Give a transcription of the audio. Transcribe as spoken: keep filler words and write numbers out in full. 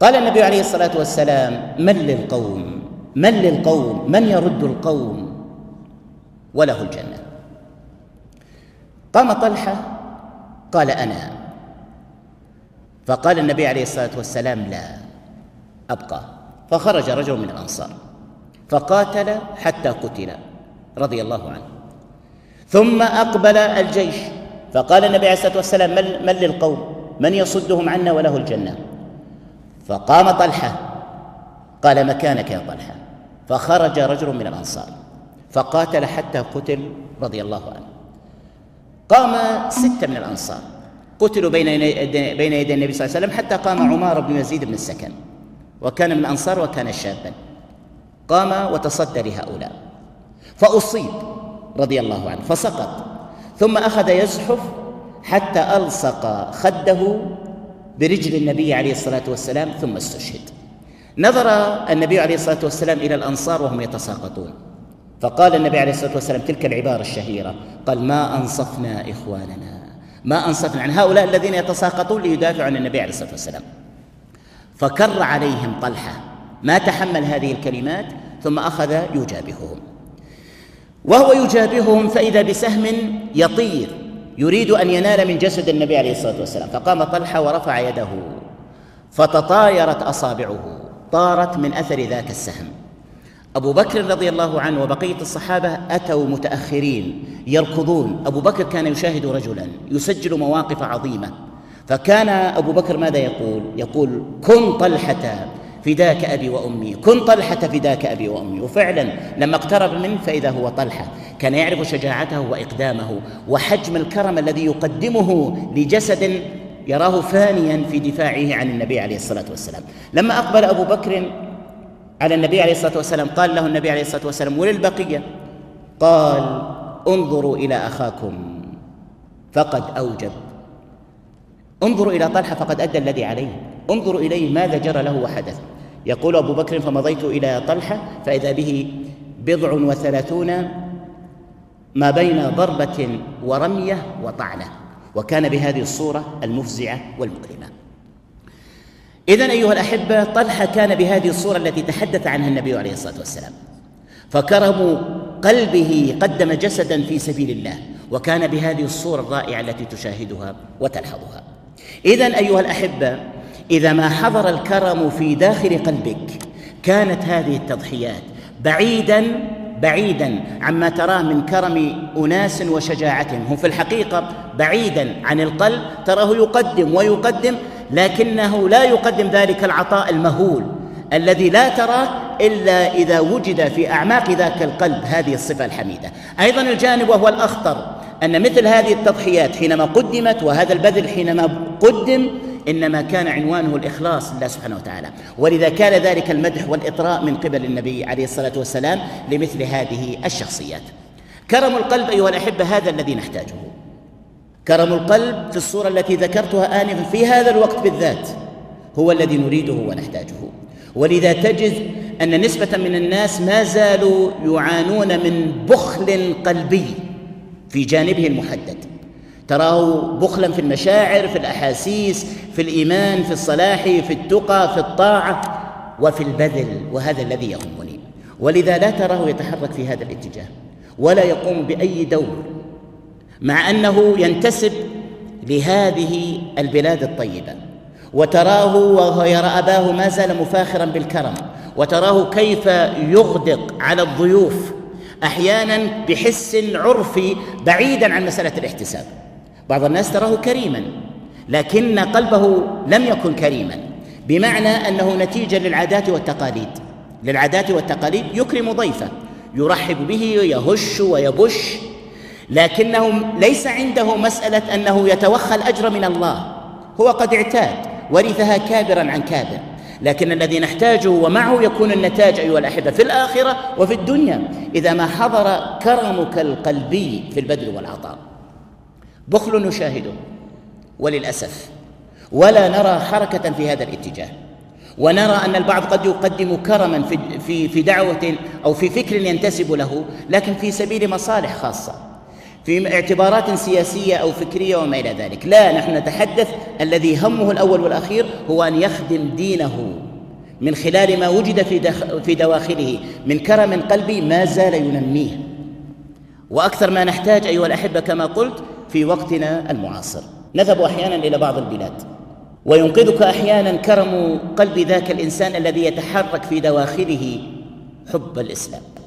قال النبي عليه الصلاة والسلام: من للقوم من للقوم من يرد القوم وله الجنة؟ قام طلحة قال: أنا. فقال النبي عليه الصلاة والسلام: لا، أبقى. فخرج رجل من الأنصار فقاتل حتى قتل رضي الله عنه. ثم أقبل الجيش فقال النبي عليه الصلاة والسلام: من للقوم من يصدهم عنا وله الجنة؟ فقام طلحة قال: مكانك يا طلحة. فخرج رجل من الأنصار فقاتل حتى قتل رضي الله عنه. قام ستة من الأنصار قتلوا بين بين يدي النبي صلى الله عليه وسلم، حتى قام عمار بن يزيد بن السكن، وكان من الأنصار وكان شابا. قام وتصدى لهؤلاء فأصيب رضي الله عنه فسقط، ثم أخذ يزحف حتى ألصق خده برجل النبي عليه الصلاة والسلام ثم استشهد. نظر النبي عليه الصلاة والسلام إلى الأنصار وهم يتساقطون، فقال النبي عليه الصلاة والسلام تلك العبارة الشهيرة، قال: ما أنصفنا إخواننا، ما أنصفنا عن هؤلاء الذين يتساقطون ليدافعوا عن النبي عليه الصلاة والسلام. فكر عليهم طلحة، ما تحمل هذه الكلمات، ثم أخذ يجابههم. وهو يجابههم فإذا بسهم يطير يريد أن ينال من جسد النبي عليه الصلاة والسلام، فقام طلحة ورفع يده فتطايرت أصابعه، طارت من أثر ذاك السهم. أبو بكر رضي الله عنه وبقية الصحابة أتوا متأخرين يركضون. أبو بكر كان يشاهد رجلا يسجل مواقف عظيمة، فكان أبو بكر ماذا يقول؟ يقول: كن طلحة فداك أبي وأمي، كن طلحة فداك أبي وأمي. وفعلا لما اقترب منه فإذا هو طلحة، كان يعرف شجاعته وإقدامه وحجم الكرم الذي يقدمه لجسد يراه فانيا في دفاعه عن النبي عليه الصلاة والسلام. لما أقبل أبو بكر على النبي عليه الصلاة والسلام قال له النبي عليه الصلاة والسلام: وللبقية؟ قال: انظروا إلى أخاكم فقد أوجب، انظروا إلى طلحة فقد أدى الذي عليه، انظروا إليه ماذا جرى له وحدث. يقول أبو بكر: فمضيت إلى طلحة فإذا به بضع وثلاثون ما بين ضربة ورمية وطعنة، وكان بهذه الصورة المفزعة والمؤلمة. إذن أيها الأحبة، طلحة كان بهذه الصورة التي تحدث عنها النبي عليه الصلاة والسلام، فكرم قلبه قدم جسدا في سبيل الله، وكان بهذه الصورة الرائعة التي تشاهدها وتلحظها. إذن أيها الأحبة، إذا ما حضر الكرم في داخل قلبك كانت هذه التضحيات بعيدا بعيدا عما تراه من كرم أناس وشجاعتهم، هم في الحقيقة بعيدا عن القلب، تراه يقدم ويقدم، لكنه لا يقدم ذلك العطاء المهول الذي لا تراه إلا إذا وجد في أعماق ذاك القلب هذه الصفة الحميدة. أيضا الجانب وهو الأخطر أن مثل هذه التضحيات حينما قدمت، وهذا البذل حينما قدم، إنما كان عنوانه الإخلاص لله سبحانه وتعالى، ولذا كان ذلك المدح والإطراء من قبل النبي عليه الصلاة والسلام لمثل هذه الشخصيات. كرم القلب أيها الأحبة هذا الذي نحتاجه، كرم القلب في الصورة التي ذكرتها آنفا في هذا الوقت بالذات هو الذي نريده ونحتاجه. ولذا تجد أن نسبة من الناس ما زالوا يعانون من بخل قلبي في جانبه المحدد، تراه بخلا في المشاعر، في الأحاسيس، في الإيمان، في الصلاح، في التقى، في الطاعة، وفي البذل، وهذا الذي يهمني. ولذا لا تراه يتحرك في هذا الاتجاه ولا يقوم بأي دور، مع أنه ينتسب لهذه البلاد الطيبة، وتراه وهو يرى أباه ما زال مفاخرا بالكرم، وتراه كيف يغدق على الضيوف أحيانا بحس عرفي بعيدا عن مسألة الاحتساب. بعض الناس تراه كريما لكن قلبه لم يكن كريما، بمعنى أنه نتيجة للعادات والتقاليد، للعادات والتقاليد يكرم ضيفه، يرحب به، يهش ويبش، لكنه ليس عنده مسألة أنه يتوخى الأجر من الله، هو قد اعتاد ورثها كابرا عن كابر. لكن الذي نحتاجه ومعه يكون النتاج أيها الأحبة في الآخرة وفي الدنيا إذا ما حضر كرمك القلبي في البذل والعطاء. بخل نشاهده وللأسف، ولا نرى حركة في هذا الاتجاه، ونرى أن البعض قد يقدم كرما في في في دعوة أو في فكر ينتسب له، لكن في سبيل مصالح خاصة، في اعتبارات سياسية أو فكرية وما إلى ذلك. لا، نحن نتحدث الذي همه الأول والأخير هو أن يخدم دينه من خلال ما وجد في, دخ في دواخله من كرم قلبي ما زال ينميه، وأكثر ما نحتاج أيها الأحبة كما قلت في وقتنا المعاصر. نذهب أحيانا إلى بعض البلاد وينقذك أحيانا كرم قلب ذاك الإنسان الذي يتحرك في دواخله حب الإسلام.